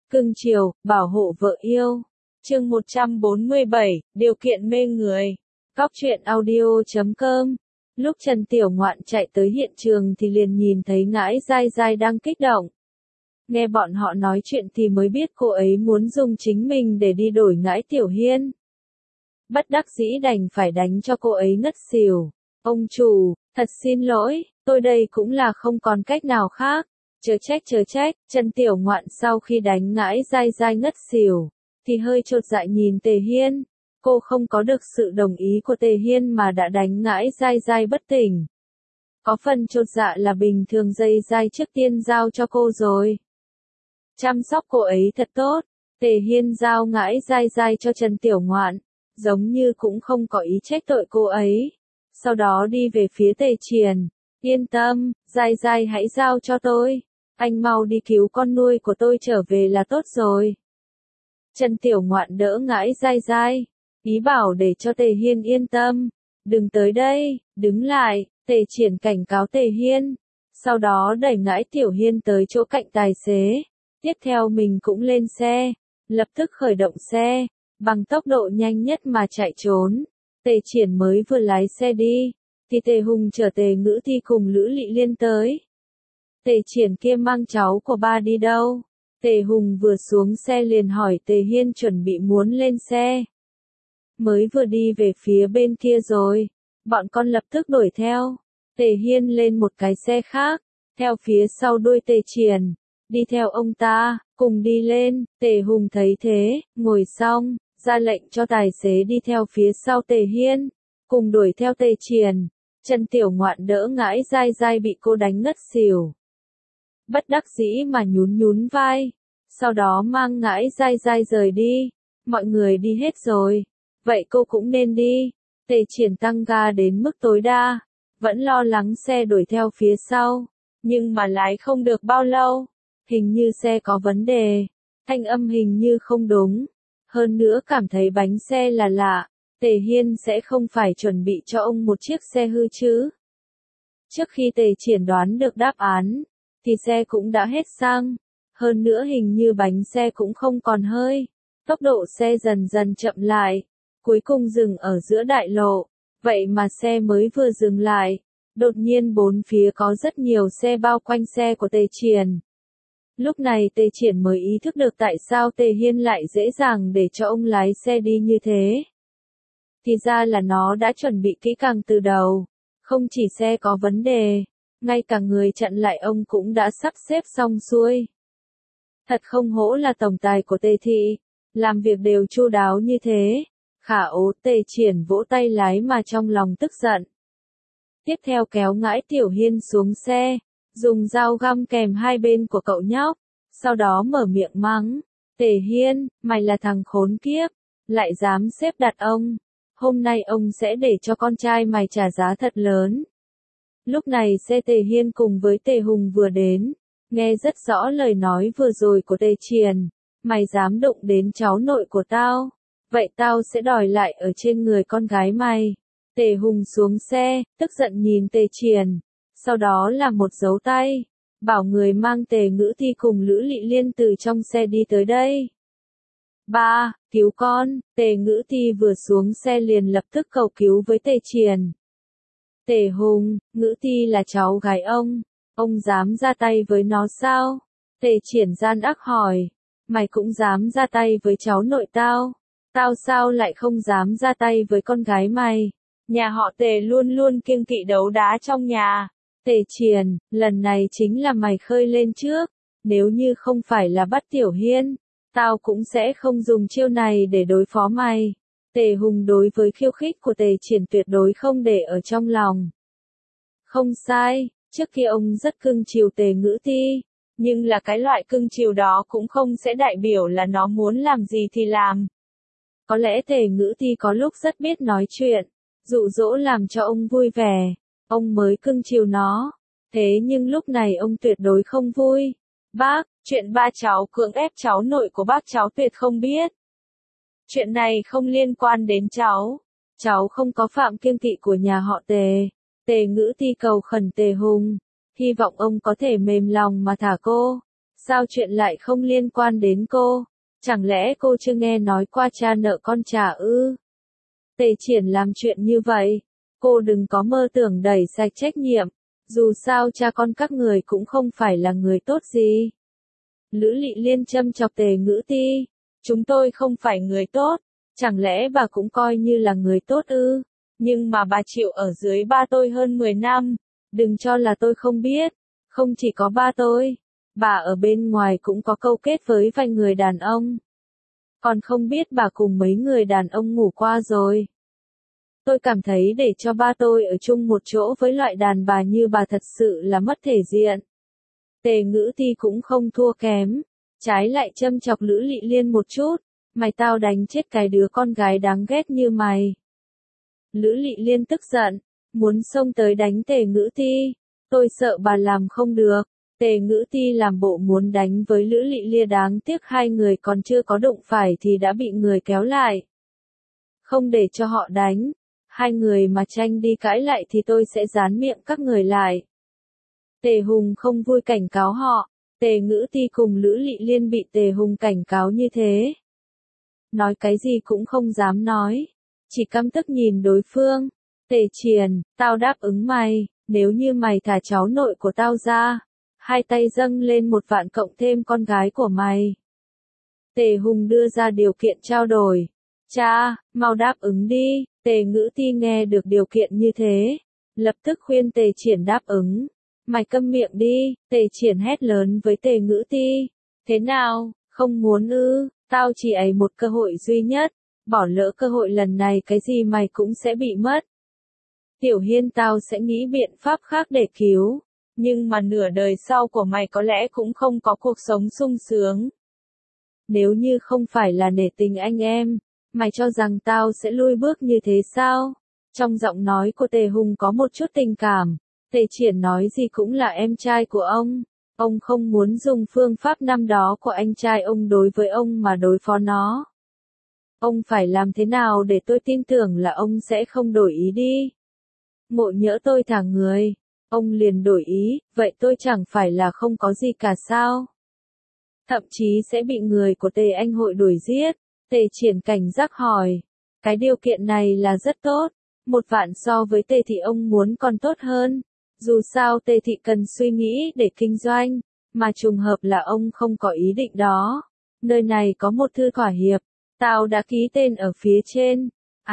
Cưng chiều, bảo hộ vợ yêu. Chương 147, điều kiện mê người. Cóc truyện audio.com. Lúc Trần Tiểu Ngoạn chạy tới hiện trường thì liền nhìn thấy Ngãi Dai Dai đang kích động. Nghe bọn họ nói chuyện thì mới biết cô ấy muốn dùng chính mình để đi đổi Ngãi Tiểu Hiên. Bất đắc dĩ đành phải đánh cho cô ấy ngất xỉu. Ông chủ, thật xin lỗi, tôi đây cũng là không còn cách nào khác. Chớ trách, Trần Tiểu Ngoạn sau khi đánh Ngãi Dai Dai ngất xỉu, thì hơi chột dạ nhìn Tề Hiên. Cô không có được sự đồng ý của Tề Hiên mà đã đánh Ngãi Dai Dai bất tỉnh. Có phần chột dạ là bình thường Dai Dai trước tiên giao cho cô rồi. Chăm sóc cô ấy thật tốt, Tề Hiên giao Ngãi Dai Dai cho Trần Tiểu Ngoạn, giống như cũng không có ý trách tội cô ấy. Sau đó đi về phía Tề Triền, yên tâm, Dai Dai hãy giao cho tôi. Anh mau đi cứu con nuôi của tôi trở về là tốt rồi. Trần Tiểu Ngoạn đỡ Ngãi Dai Dai, ý bảo để cho Tề Hiên yên tâm. Đừng tới đây, đứng lại, Tề Triển cảnh cáo Tề Hiên. Sau đó đẩy Ngãi Tiểu Hiên tới chỗ cạnh tài xế. Tiếp theo mình cũng lên xe, lập tức khởi động xe, bằng tốc độ nhanh nhất mà chạy trốn. Tề Triển mới vừa lái xe đi, thì Tề Hùng chở Tề Ngữ Thi cùng Lữ Lị Liên tới. Tề Triển kia mang cháu của ba đi đâu? Tề Hùng vừa xuống xe liền hỏi Tề Hiên chuẩn bị muốn lên xe. Mới vừa đi về phía bên kia rồi, bọn con lập tức đuổi theo. Tề Hiên lên một cái xe khác, theo phía sau đuôi Tề Triển, đi theo ông ta, cùng đi lên. Tề Hùng thấy thế, ngồi xong, ra lệnh cho tài xế đi theo phía sau Tề Hiên, cùng đuổi theo Tề Triển. Trần Tiểu Ngoạn đỡ Ngãi Dai Dai bị cô đánh ngất xỉu. Bất đắc dĩ mà nhún vai, sau đó mang Ngãi Dai Dai rời đi. Mọi người đi hết rồi, vậy cô cũng nên đi. Tề Triển tăng ga đến mức tối đa, vẫn lo lắng xe đuổi theo phía sau, nhưng mà lái không được bao lâu, hình như xe có vấn đề, thanh âm hình như không đúng, hơn nữa cảm thấy bánh xe là lạ. Tề Hiên sẽ không phải chuẩn bị cho ông một chiếc xe hư chứ? Trước khi Tề Triển đoán được đáp án, thì xe cũng đã hết xăng, hơn nữa hình như bánh xe cũng không còn hơi, tốc độ xe dần dần chậm lại, cuối cùng dừng ở giữa đại lộ, vậy mà xe mới vừa dừng lại, đột nhiên bốn phía có rất nhiều xe bao quanh xe của Tề Triển. Lúc này Tề Triển mới ý thức được tại sao Tề Hiên lại dễ dàng để cho ông lái xe đi như thế. Thì ra là nó đã chuẩn bị kỹ càng từ đầu, không chỉ xe có vấn đề, ngay cả người chặn lại ông cũng đã sắp xếp xong xuôi. Thật không hổ là tổng tài của Tề thị, làm việc đều chu đáo như thế. Khả ố. Tề Triển vỗ tay lái mà trong lòng tức giận. Tiếp theo kéo Ngãi Tiểu Hiên xuống xe, dùng dao găm kèm hai bên của cậu nhóc, sau đó mở miệng mắng. Tề Hiên, mày là thằng khốn kiếp, lại dám xếp đặt ông. Hôm nay ông sẽ để cho con trai mày trả giá thật lớn. Lúc này xe Tề Hiên cùng với Tề Hùng vừa đến, nghe rất rõ lời nói vừa rồi của Tề Triển. Mày dám đụng đến cháu nội của tao, vậy tao sẽ đòi lại ở trên người con gái mày. Tề Hùng xuống xe, tức giận nhìn Tề Triển, sau đó là một dấu tay, bảo người mang Tề Ngữ Thi cùng Lữ Lị Liên từ trong xe đi tới đây. Ba, cứu con. Tề Ngữ Thi vừa xuống xe liền lập tức cầu cứu với Tề Triển. Tề Hùng, Ngữ Thi là cháu gái ông dám ra tay với nó sao? Tề Triển gian ác hỏi, mày cũng dám ra tay với cháu nội tao sao lại không dám ra tay với con gái mày? Nhà họ Tề luôn luôn kiêng kỵ đấu đá trong nhà. Tề Triển, lần này chính là mày khơi lên trước, nếu như không phải là bắt Tiểu Hiên, tao cũng sẽ không dùng chiêu này để đối phó mày. Tề Hùng đối với khiêu khích của Tề Triển tuyệt đối không để ở trong lòng. Không sai, trước kia ông rất cưng chiều Tề Ngữ Thi, nhưng là cái loại cưng chiều đó cũng không sẽ đại biểu là nó muốn làm gì thì làm. Có lẽ Tề Ngữ Thi có lúc rất biết nói chuyện, dụ dỗ làm cho ông vui vẻ, ông mới cưng chiều nó. Thế nhưng lúc này ông tuyệt đối không vui. Bác, chuyện ba cháu cưỡng ép cháu nội của bác cháu tuyệt không biết. Chuyện này không liên quan đến cháu không có phạm kiêng kỵ của nhà họ Tề. Tề Ngữ Thi cầu khẩn Tề Hùng, hy vọng ông có thể mềm lòng mà thả cô. Sao chuyện lại không liên quan đến cô? Chẳng lẽ cô chưa nghe nói qua cha nợ con trả ư? Tề Triển làm chuyện như vậy, cô đừng có mơ tưởng đẩy sạch trách nhiệm, dù sao cha con các người cũng không phải là người tốt gì. Lữ Lị Liên châm chọc Tề Ngữ Ti, chúng tôi không phải người tốt, chẳng lẽ bà cũng coi như là người tốt ư? Nhưng mà bà chịu ở dưới ba tôi hơn 10 năm, đừng cho là tôi không biết, không chỉ có ba tôi, bà ở bên ngoài cũng có câu kết với vài người đàn ông. Còn không biết bà cùng mấy người đàn ông ngủ qua rồi. Tôi cảm thấy để cho ba tôi ở chung một chỗ với loại đàn bà như bà thật sự là mất thể diện. Tề Ngữ Ti cũng không thua kém, trái lại châm chọc Lữ Lị Liên một chút, mày tao đánh chết cái đứa con gái đáng ghét như mày. Lữ Lị Liên tức giận, muốn xông tới đánh Tề Ngữ Ti, tôi sợ bà làm không được. Tề Ngữ Ti làm bộ muốn đánh với Lữ Lị Liên, đáng tiếc hai người còn chưa có đụng phải thì đã bị người kéo lại. Không để cho họ đánh, hai người mà tranh đi cãi lại thì tôi sẽ dán miệng các người lại. Tề Hùng không vui cảnh cáo họ, Tề Ngữ Ti cùng Lữ Lị Liên bị Tề Hùng cảnh cáo như thế. Nói cái gì cũng không dám nói, chỉ căm tức nhìn đối phương. Tề Triển, tao đáp ứng mày, nếu như mày thả cháu nội của tao ra, hai tay dâng lên 1 vạn cộng thêm con gái của mày. Tề Hùng đưa ra điều kiện trao đổi. Cha, mau đáp ứng đi. Tề Ngữ Ti nghe được điều kiện như thế, lập tức khuyên Tề Triển đáp ứng. Mày câm miệng đi, Tề Triển hét lớn với Tề Ngữ Ti. Thế nào, không muốn ư, tao chỉ ấy một cơ hội duy nhất, bỏ lỡ cơ hội lần này cái gì mày cũng sẽ bị mất. Tiểu Hiên tao sẽ nghĩ biện pháp khác để cứu, nhưng mà nửa đời sau của mày có lẽ cũng không có cuộc sống sung sướng. Nếu như không phải là nể tình anh em, mày cho rằng tao sẽ lui bước như thế sao? Trong giọng nói của Tề Hùng có một chút tình cảm. Tề Triển nói gì cũng là em trai của ông không muốn dùng phương pháp năm đó của anh trai ông đối với ông mà đối phó nó. Ông phải làm thế nào để tôi tin tưởng là ông sẽ không đổi ý đi? Ngộ nhỡ tôi thả người, ông liền đổi ý, vậy tôi chẳng phải là không có gì cả sao? Thậm chí sẽ bị người của Tề Anh hội đuổi giết. Tề Triển cảnh giác hỏi, cái điều kiện này là rất tốt, 1 vạn so với Tề Thị ông muốn còn tốt hơn. Dù sao Tề Thị cần suy nghĩ để kinh doanh, mà trùng hợp là ông không có ý định đó. Nơi này có một thư thỏa hiệp, tao đã ký tên ở phía trên.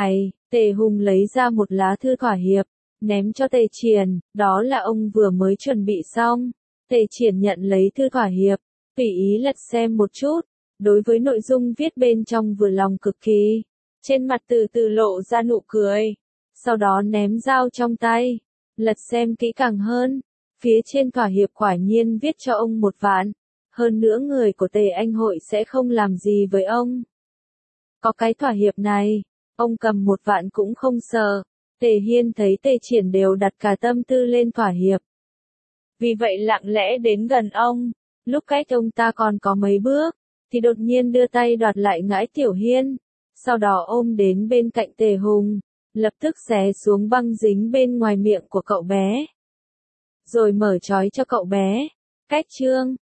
Tề Hùng lấy ra một lá thư thỏa hiệp, ném cho Tề Triển, đó là ông vừa mới chuẩn bị xong. Tề Triển nhận lấy thư thỏa hiệp, tùy ý lật xem một chút, đối với nội dung viết bên trong vừa lòng cực kỳ. Trên mặt từ từ lộ ra nụ cười, sau đó ném dao trong tay. Lật xem kỹ càng hơn, phía trên thỏa hiệp quả nhiên viết cho ông 1 vạn, hơn nữa người của Tề Anh hội sẽ không làm gì với ông. Có cái thỏa hiệp này, ông cầm 1 vạn cũng không sợ. Tề Hiên thấy Tề Triển đều đặt cả tâm tư lên thỏa hiệp. Vì vậy lặng lẽ đến gần ông, lúc cách ông ta còn có mấy bước, thì đột nhiên đưa tay đoạt lại ngãi Tiểu Hiên, sau đó ôm đến bên cạnh Tề Hùng. Lập tức xé xuống băng dính bên ngoài miệng của cậu bé. Rồi mở trói cho cậu bé. Cách chương